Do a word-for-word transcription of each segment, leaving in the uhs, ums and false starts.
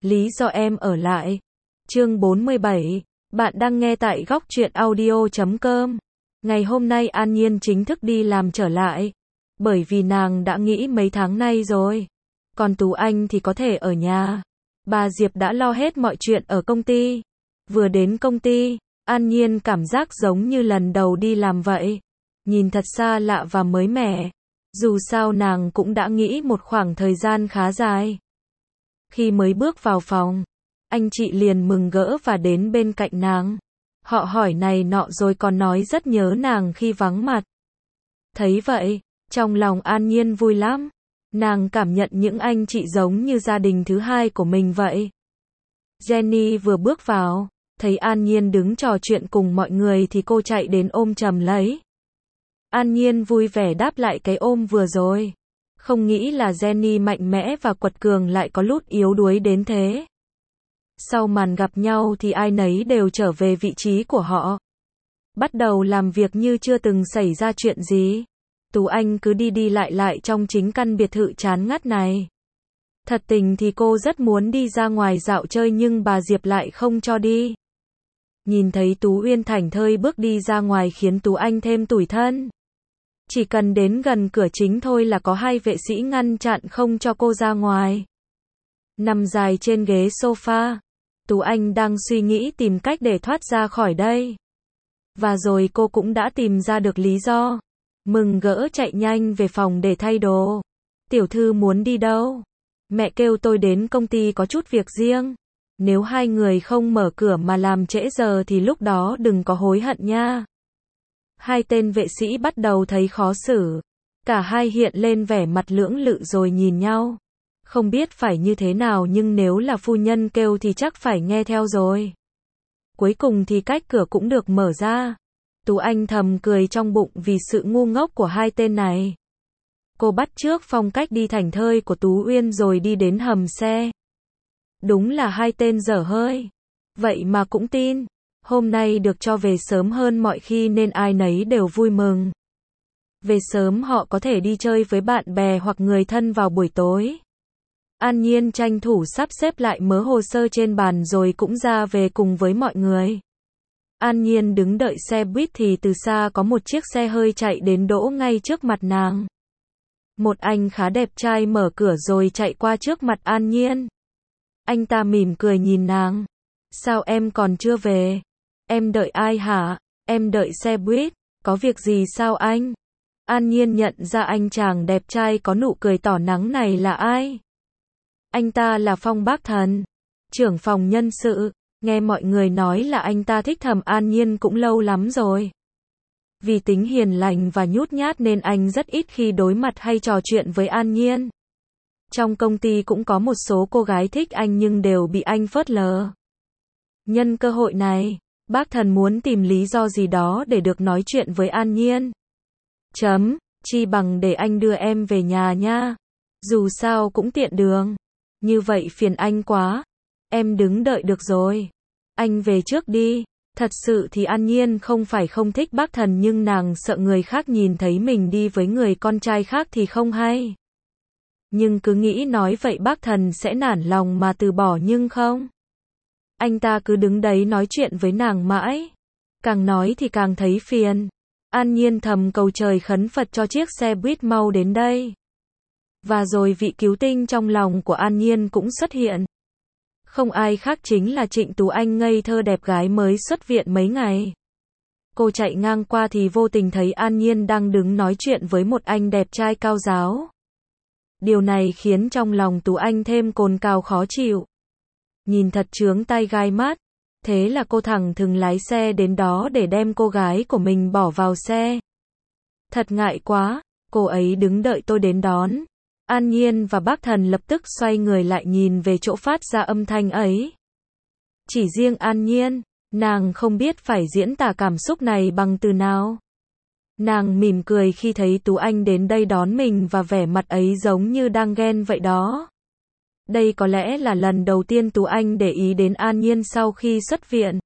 Lý do em ở lại. Chương bốn mươi bảy. Bạn đang nghe tại góc truyện audio chấm com. Ngày hôm nay An Nhiên chính thức đi làm trở lại. Bởi vì nàng đã nghĩ mấy tháng nay rồi. Còn Tú Anh thì có thể ở nhà. Bà Diệp đã lo hết mọi chuyện ở công ty. Vừa đến công ty, An Nhiên cảm giác giống như lần đầu đi làm vậy. Nhìn thật xa lạ và mới mẻ. Dù sao nàng cũng đã nghĩ một khoảng thời gian khá dài. Khi mới bước vào phòng, anh chị liền mừng rỡ và đến bên cạnh nàng. Họ hỏi này nọ rồi còn nói rất nhớ nàng khi vắng mặt. Thấy vậy, trong lòng An Nhiên vui lắm. Nàng cảm nhận những anh chị giống như gia đình thứ hai của mình vậy. Jenny vừa bước vào, thấy An Nhiên đứng trò chuyện cùng mọi người thì cô chạy đến ôm chầm lấy. An Nhiên vui vẻ đáp lại cái ôm vừa rồi. Không nghĩ là Jenny mạnh mẽ và quật cường lại có lúc yếu đuối đến thế. Sau màn gặp nhau thì ai nấy đều trở về vị trí của họ. Bắt đầu làm việc như chưa từng xảy ra chuyện gì. Tú Anh cứ đi đi lại lại trong chính căn biệt thự chán ngắt này. Thật tình thì cô rất muốn đi ra ngoài dạo chơi nhưng bà Diệp lại không cho đi. Nhìn thấy Tú Uyên thảnh thơi bước đi ra ngoài khiến Tú Anh thêm tủi thân. Chỉ cần đến gần cửa chính thôi là có hai vệ sĩ ngăn chặn không cho cô ra ngoài. Nằm dài trên ghế sofa, Tú Anh đang suy nghĩ tìm cách để thoát ra khỏi đây. Và rồi cô cũng đã tìm ra được lý do. Mừng rỡ chạy nhanh về phòng để thay đồ. Tiểu thư muốn đi đâu? Mẹ kêu tôi đến công ty có chút việc riêng. Nếu hai người không mở cửa mà làm trễ giờ thì lúc đó đừng có hối hận nha. Hai tên vệ sĩ bắt đầu thấy khó xử. Cả hai hiện lên vẻ mặt lưỡng lự rồi nhìn nhau. Không biết phải như thế nào nhưng nếu là phu nhân kêu thì chắc phải nghe theo rồi. Cuối cùng thì cách cửa cũng được mở ra. Tú Anh thầm cười trong bụng vì sự ngu ngốc của hai tên này. Cô bắt chước phong cách đi thảnh thơi của Tú Uyên rồi đi đến hầm xe. Đúng là hai tên dở hơi. Vậy mà cũng tin. Hôm nay được cho về sớm hơn mọi khi nên ai nấy đều vui mừng. Về sớm họ có thể đi chơi với bạn bè hoặc người thân vào buổi tối. An Nhiên tranh thủ sắp xếp lại mớ hồ sơ trên bàn rồi cũng ra về cùng với mọi người. An Nhiên đứng đợi xe buýt thì từ xa có một chiếc xe hơi chạy đến đỗ ngay trước mặt nàng. Một anh khá đẹp trai mở cửa rồi chạy qua trước mặt An Nhiên. Anh ta mỉm cười nhìn nàng. Sao em còn chưa về? Em đợi ai hả? Em đợi xe buýt. Có việc gì sao anh? An Nhiên nhận ra anh chàng đẹp trai có nụ cười tỏ nắng này là ai? Anh ta là Phong Bác Thần, trưởng phòng nhân sự. Nghe mọi người nói là anh ta thích Thẩm An Nhiên cũng lâu lắm rồi. Vì tính hiền lành và nhút nhát nên anh rất ít khi đối mặt hay trò chuyện với An Nhiên. Trong công ty cũng có một số cô gái thích anh nhưng đều bị anh phớt lờ. Nhân cơ hội này, Bác Thần muốn tìm lý do gì đó để được nói chuyện với An Nhiên. Chấm, chi bằng để anh đưa em về nhà nha. Dù sao cũng tiện đường. Như vậy phiền anh quá. Em đứng đợi được rồi. Anh về trước đi. Thật sự thì An Nhiên không phải không thích Bác Thần nhưng nàng sợ người khác nhìn thấy mình đi với người con trai khác thì không hay. Nhưng cứ nghĩ nói vậy Bác Thần sẽ nản lòng mà từ bỏ nhưng không. Anh ta cứ đứng đấy nói chuyện với nàng mãi. Càng nói thì càng thấy phiền. An Nhiên thầm cầu trời khấn Phật cho chiếc xe buýt mau đến đây. Và rồi vị cứu tinh trong lòng của An Nhiên cũng xuất hiện. Không ai khác chính là Trịnh Tú Anh ngây thơ đẹp gái mới xuất viện mấy ngày. Cô chạy ngang qua thì vô tình thấy An Nhiên đang đứng nói chuyện với một anh đẹp trai cao ráo. Điều này khiến trong lòng Tú Anh thêm cồn cào khó chịu. Nhìn thật chướng tai gai mắt. Thế là cô thẳng thừng lái xe đến đó để đem cô gái của mình bỏ vào xe. Thật ngại quá, cô ấy đứng đợi tôi đến đón. An Nhiên và Bác Thần lập tức xoay người lại nhìn về chỗ phát ra âm thanh ấy. Chỉ riêng An Nhiên, nàng không biết phải diễn tả cảm xúc này bằng từ nào. Nàng mỉm cười khi thấy Tú Anh đến đây đón mình và vẻ mặt ấy giống như đang ghen vậy đó. Đây có lẽ là lần đầu tiên Tú Anh để ý đến An Nhiên sau khi xuất viện.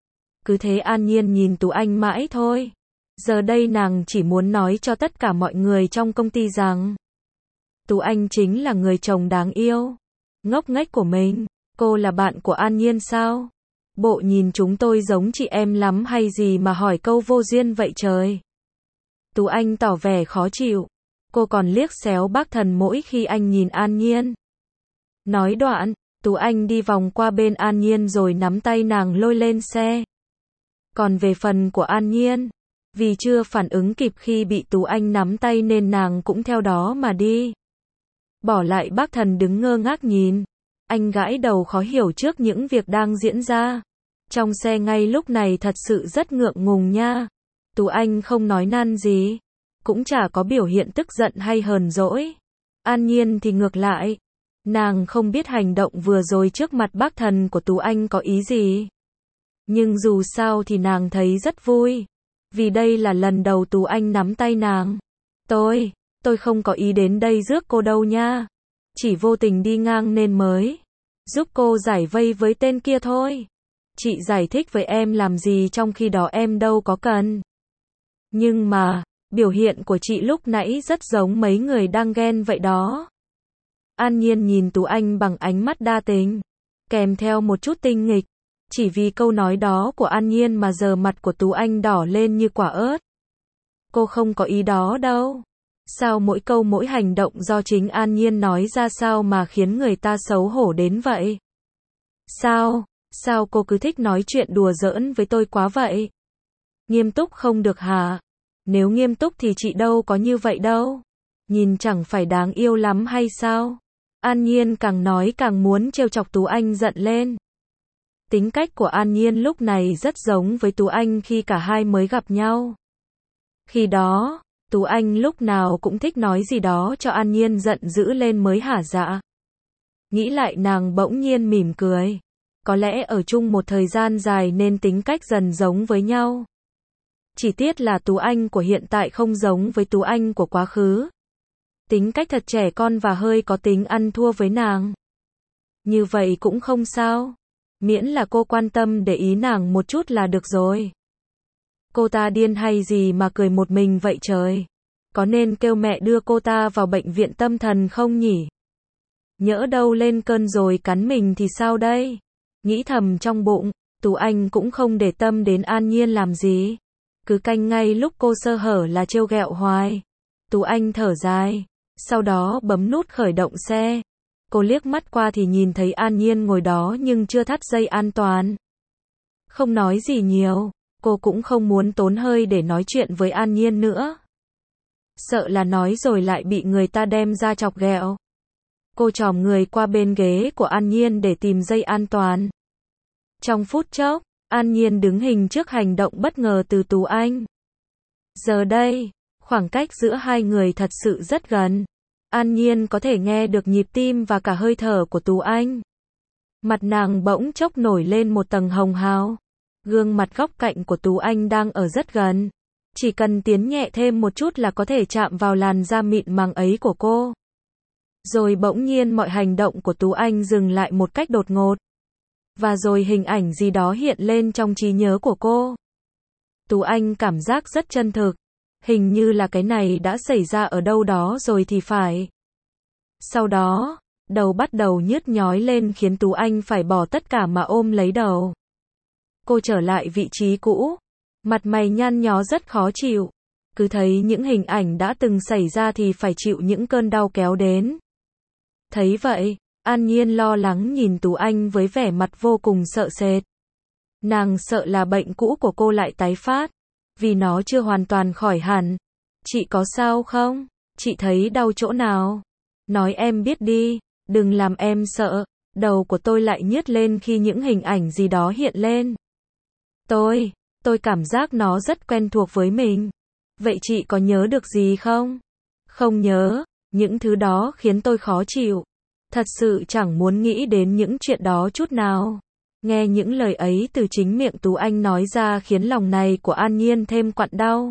Cứ thế An Nhiên nhìn Tú Anh mãi thôi. Giờ đây nàng chỉ muốn nói cho tất cả mọi người trong công ty rằng Tú Anh chính là người chồng đáng yêu, ngốc nghếch của mình. Cô là bạn của An Nhiên sao? Bộ nhìn chúng tôi giống chị em lắm hay gì mà hỏi câu vô duyên vậy trời? Tú Anh tỏ vẻ khó chịu. Cô còn liếc xéo bác Thần mỗi khi anh nhìn An Nhiên. Nói đoạn, Tú Anh đi vòng qua bên An Nhiên rồi nắm tay nàng lôi lên xe. Còn về phần của An Nhiên, vì chưa phản ứng kịp khi bị Tú Anh nắm tay nên nàng cũng theo đó mà đi. Bỏ lại bác Thần đứng ngơ ngác nhìn. Anh gãi đầu khó hiểu trước những việc đang diễn ra. Trong xe ngay lúc này thật sự rất ngượng ngùng nha. Tú Anh không nói nan gì, cũng chả có biểu hiện tức giận hay hờn dỗi. An Nhiên thì ngược lại. Nàng không biết hành động vừa rồi trước mặt bác Thần của Tú Anh có ý gì. Nhưng dù sao thì nàng thấy rất vui. Vì đây là lần đầu Tú Anh nắm tay nàng. Tôi, tôi không có ý đến đây rước cô đâu nha. Chỉ vô tình đi ngang nên mới giúp cô giải vây với tên kia thôi. Chị giải thích với em làm gì trong khi đó em đâu có cần. Nhưng mà, biểu hiện của chị lúc nãy rất giống mấy người đang ghen vậy đó. An Nhiên nhìn Tú Anh bằng ánh mắt đa tình, kèm theo một chút tinh nghịch. Chỉ vì câu nói đó của An Nhiên mà giờ mặt của Tú Anh đỏ lên như quả ớt. Cô không có ý đó đâu. Sao mỗi câu mỗi hành động do chính An Nhiên nói ra sao mà khiến người ta xấu hổ đến vậy? Sao, sao cô cứ thích nói chuyện đùa giỡn với tôi quá vậy? Nghiêm túc không được hả? Nếu nghiêm túc thì chị đâu có như vậy đâu. Nhìn chẳng phải đáng yêu lắm hay sao? An Nhiên càng nói càng muốn trêu chọc Tú Anh giận lên. Tính cách của An Nhiên lúc này rất giống với Tú Anh khi cả hai mới gặp nhau. Khi đó, Tú Anh lúc nào cũng thích nói gì đó cho An Nhiên giận dữ lên mới hả dạ. Nghĩ lại nàng bỗng nhiên mỉm cười. Có lẽ ở chung một thời gian dài nên tính cách dần giống với nhau. Chỉ tiếc là Tú Anh của hiện tại không giống với Tú Anh của quá khứ. Tính cách thật trẻ con và hơi có tính ăn thua với nàng. Như vậy cũng không sao. Miễn là cô quan tâm để ý nàng một chút là được rồi. Cô ta điên hay gì mà cười một mình vậy trời? Có nên kêu mẹ đưa cô ta vào bệnh viện tâm thần không nhỉ? Nhỡ đâu lên cơn rồi cắn mình thì sao đây? Nghĩ thầm trong bụng, Tú Anh cũng không để tâm đến An Nhiên làm gì. Cứ canh ngay lúc cô sơ hở là trêu ghẹo hoài. Tú Anh thở dài, sau đó bấm nút khởi động xe. Cô liếc mắt qua thì nhìn thấy An Nhiên ngồi đó nhưng chưa thắt dây an toàn. Không nói gì nhiều, cô cũng không muốn tốn hơi để nói chuyện với An Nhiên nữa. Sợ là nói rồi lại bị người ta đem ra chọc ghẹo. Cô chòm người qua bên ghế của An Nhiên để tìm dây an toàn. Trong phút chốc, An Nhiên đứng hình trước hành động bất ngờ từ Tú Anh. Giờ đây, khoảng cách giữa hai người thật sự rất gần. An Nhiên có thể nghe được nhịp tim và cả hơi thở của Tú Anh. Mặt nàng bỗng chốc nổi lên một tầng hồng hào. Gương mặt góc cạnh của Tú Anh đang ở rất gần. Chỉ cần tiến nhẹ thêm một chút là có thể chạm vào làn da mịn màng ấy của cô. Rồi bỗng nhiên mọi hành động của Tú Anh dừng lại một cách đột ngột. Và rồi hình ảnh gì đó hiện lên trong trí nhớ của cô. Tú Anh cảm giác rất chân thực. Hình như là cái này đã xảy ra ở đâu đó rồi thì phải. Sau đó, đầu bắt đầu nhức nhói lên khiến Tú Anh phải bỏ tất cả mà ôm lấy đầu. Cô trở lại vị trí cũ. Mặt mày nhăn nhó rất khó chịu. Cứ thấy những hình ảnh đã từng xảy ra thì phải chịu những cơn đau kéo đến. Thấy vậy, An Nhiên lo lắng nhìn Tú Anh với vẻ mặt vô cùng sợ sệt. Nàng sợ là bệnh cũ của cô lại tái phát. Vì nó chưa hoàn toàn khỏi hẳn. Chị có sao không? Chị thấy đau chỗ nào? Nói em biết đi, đừng làm em sợ. Đầu của tôi lại nhức lên khi những hình ảnh gì đó hiện lên. Tôi, tôi cảm giác nó rất quen thuộc với mình. Vậy chị có nhớ được gì không? Không nhớ, những thứ đó khiến tôi khó chịu. Thật sự chẳng muốn nghĩ đến những chuyện đó chút nào. Nghe những lời ấy từ chính miệng Tú Anh nói ra khiến lòng này của An Nhiên thêm quặn đau.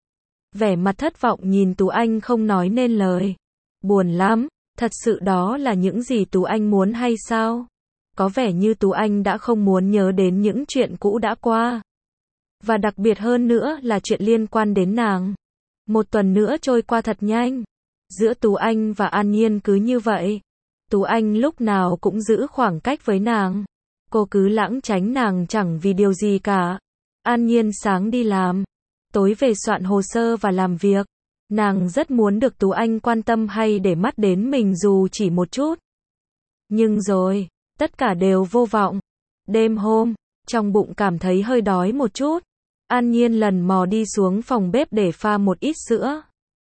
Vẻ mặt thất vọng nhìn Tú Anh không nói nên lời. Buồn lắm, thật sự đó là những gì Tú Anh muốn hay sao? Có vẻ như Tú Anh đã không muốn nhớ đến những chuyện cũ đã qua. Và đặc biệt hơn nữa là chuyện liên quan đến nàng. Một tuần nữa trôi qua thật nhanh. Giữa Tú Anh và An Nhiên cứ như vậy. Tú Anh lúc nào cũng giữ khoảng cách với nàng. Cô cứ lảng tránh nàng chẳng vì điều gì cả. An Nhiên sáng đi làm, tối về soạn hồ sơ và làm việc. Nàng rất muốn được Tú Anh quan tâm hay để mắt đến mình dù chỉ một chút. Nhưng rồi, tất cả đều vô vọng. Đêm hôm, trong bụng cảm thấy hơi đói một chút. An Nhiên lần mò đi xuống phòng bếp để pha một ít sữa.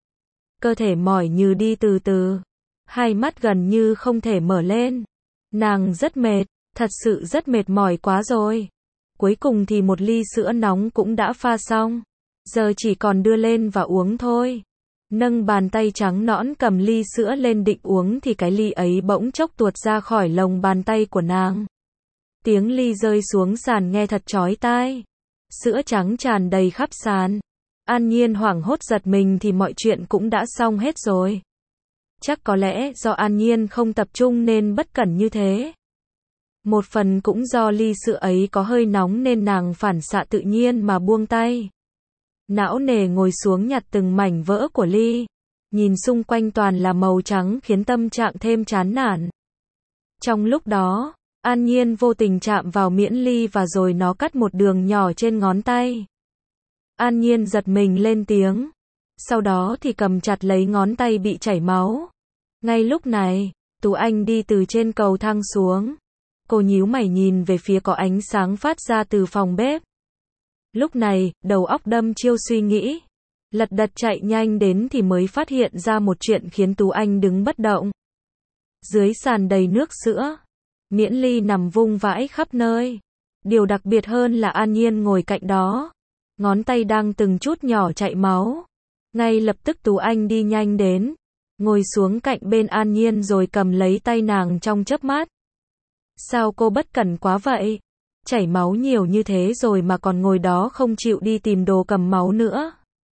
Cơ thể mỏi như đi từ từ. Hai mắt gần như không thể mở lên. Nàng rất mệt, thật sự rất mệt mỏi quá rồi. Cuối cùng thì một ly sữa nóng cũng đã pha xong. Giờ chỉ còn đưa lên và uống thôi. Nâng bàn tay trắng nõn cầm ly sữa lên định uống thì cái ly ấy bỗng chốc tuột ra khỏi lồng bàn tay của nàng. Tiếng ly rơi xuống sàn nghe thật chói tai. Sữa trắng tràn đầy khắp sàn. An Nhiên hoảng hốt giật mình thì mọi chuyện cũng đã xong hết rồi. Chắc có lẽ do An Nhiên không tập trung nên bất cẩn như thế. Một phần cũng do ly sữa ấy có hơi nóng nên nàng phản xạ tự nhiên mà buông tay. Não nề ngồi xuống nhặt từng mảnh vỡ của ly. Nhìn xung quanh toàn là màu trắng khiến tâm trạng thêm chán nản. Trong lúc đó, An Nhiên vô tình chạm vào miễn ly và rồi nó cắt một đường nhỏ trên ngón tay. An Nhiên giật mình lên tiếng. Sau đó thì cầm chặt lấy ngón tay bị chảy máu. Ngay lúc này, Tú Anh đi từ trên cầu thang xuống. Cô nhíu mày nhìn về phía có ánh sáng phát ra từ phòng bếp. Lúc này, đầu óc đâm chiêu suy nghĩ. Lật đật chạy nhanh đến thì mới phát hiện ra một chuyện khiến Tú Anh đứng bất động. Dưới sàn đầy nước sữa. Miễn ly nằm vung vãi khắp nơi. Điều đặc biệt hơn là An Nhiên ngồi cạnh đó. Ngón tay đang từng chút nhỏ chảy máu. Ngay lập tức Tú Anh đi nhanh đến. Ngồi xuống cạnh bên An Nhiên rồi cầm lấy tay nàng trong chớp mắt. Sao cô bất cẩn quá vậy? Chảy máu nhiều như thế rồi mà còn ngồi đó không chịu đi tìm đồ cầm máu nữa.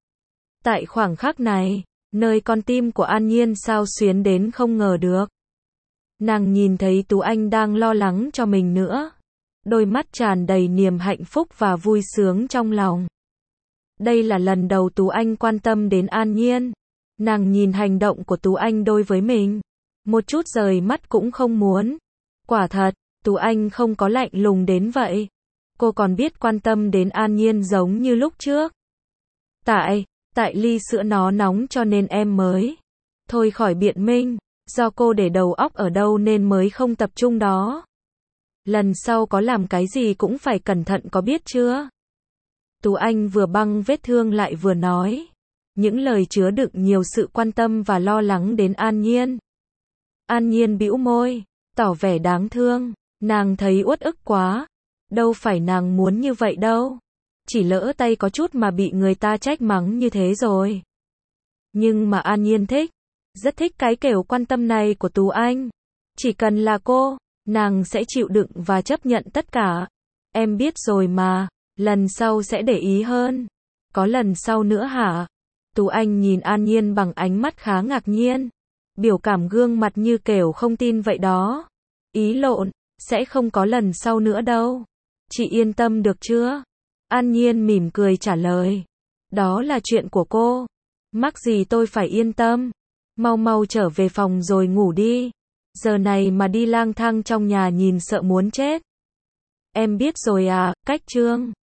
Tại khoảng khắc này, nơi con tim của An Nhiên sao xuyến đến không ngờ được. Nàng nhìn thấy Tú Anh đang lo lắng cho mình nữa. Đôi mắt tràn đầy niềm hạnh phúc và vui sướng trong lòng. Đây là lần đầu Tú Anh quan tâm đến An Nhiên. Nàng nhìn hành động của Tú Anh đối với mình. Một chút rời mắt cũng không muốn. Quả thật, Tú Anh không có lạnh lùng đến vậy. Cô còn biết quan tâm đến An Nhiên giống như lúc trước. Tại, tại ly sữa nó nóng cho nên em mới. Thôi khỏi biện minh, do cô để đầu óc ở đâu nên mới không tập trung đó. Lần sau có làm cái gì cũng phải cẩn thận có biết chưa? Tú Anh vừa băng vết thương lại vừa nói. Những lời chứa đựng nhiều sự quan tâm và lo lắng đến An Nhiên. An Nhiên bĩu môi, tỏ vẻ đáng thương. Nàng thấy uất ức quá. Đâu phải nàng muốn như vậy đâu. Chỉ lỡ tay có chút mà bị người ta trách mắng như thế rồi. Nhưng mà An Nhiên thích. Rất thích cái kiểu quan tâm này của Tú Anh. Chỉ cần là cô, nàng sẽ chịu đựng và chấp nhận tất cả. Em biết rồi mà, lần sau sẽ để ý hơn. Có lần sau nữa hả? Tú Anh nhìn An Nhiên bằng ánh mắt khá ngạc nhiên. Biểu cảm gương mặt như kiểu không tin vậy đó. Ý lộn, sẽ không có lần sau nữa đâu. Chị yên tâm được chưa? An Nhiên mỉm cười trả lời. Đó là chuyện của cô. Mắc gì tôi phải yên tâm. Mau mau trở về phòng rồi ngủ đi. Giờ này mà đi lang thang trong nhà nhìn sợ muốn chết. Em biết rồi à, cách Trương.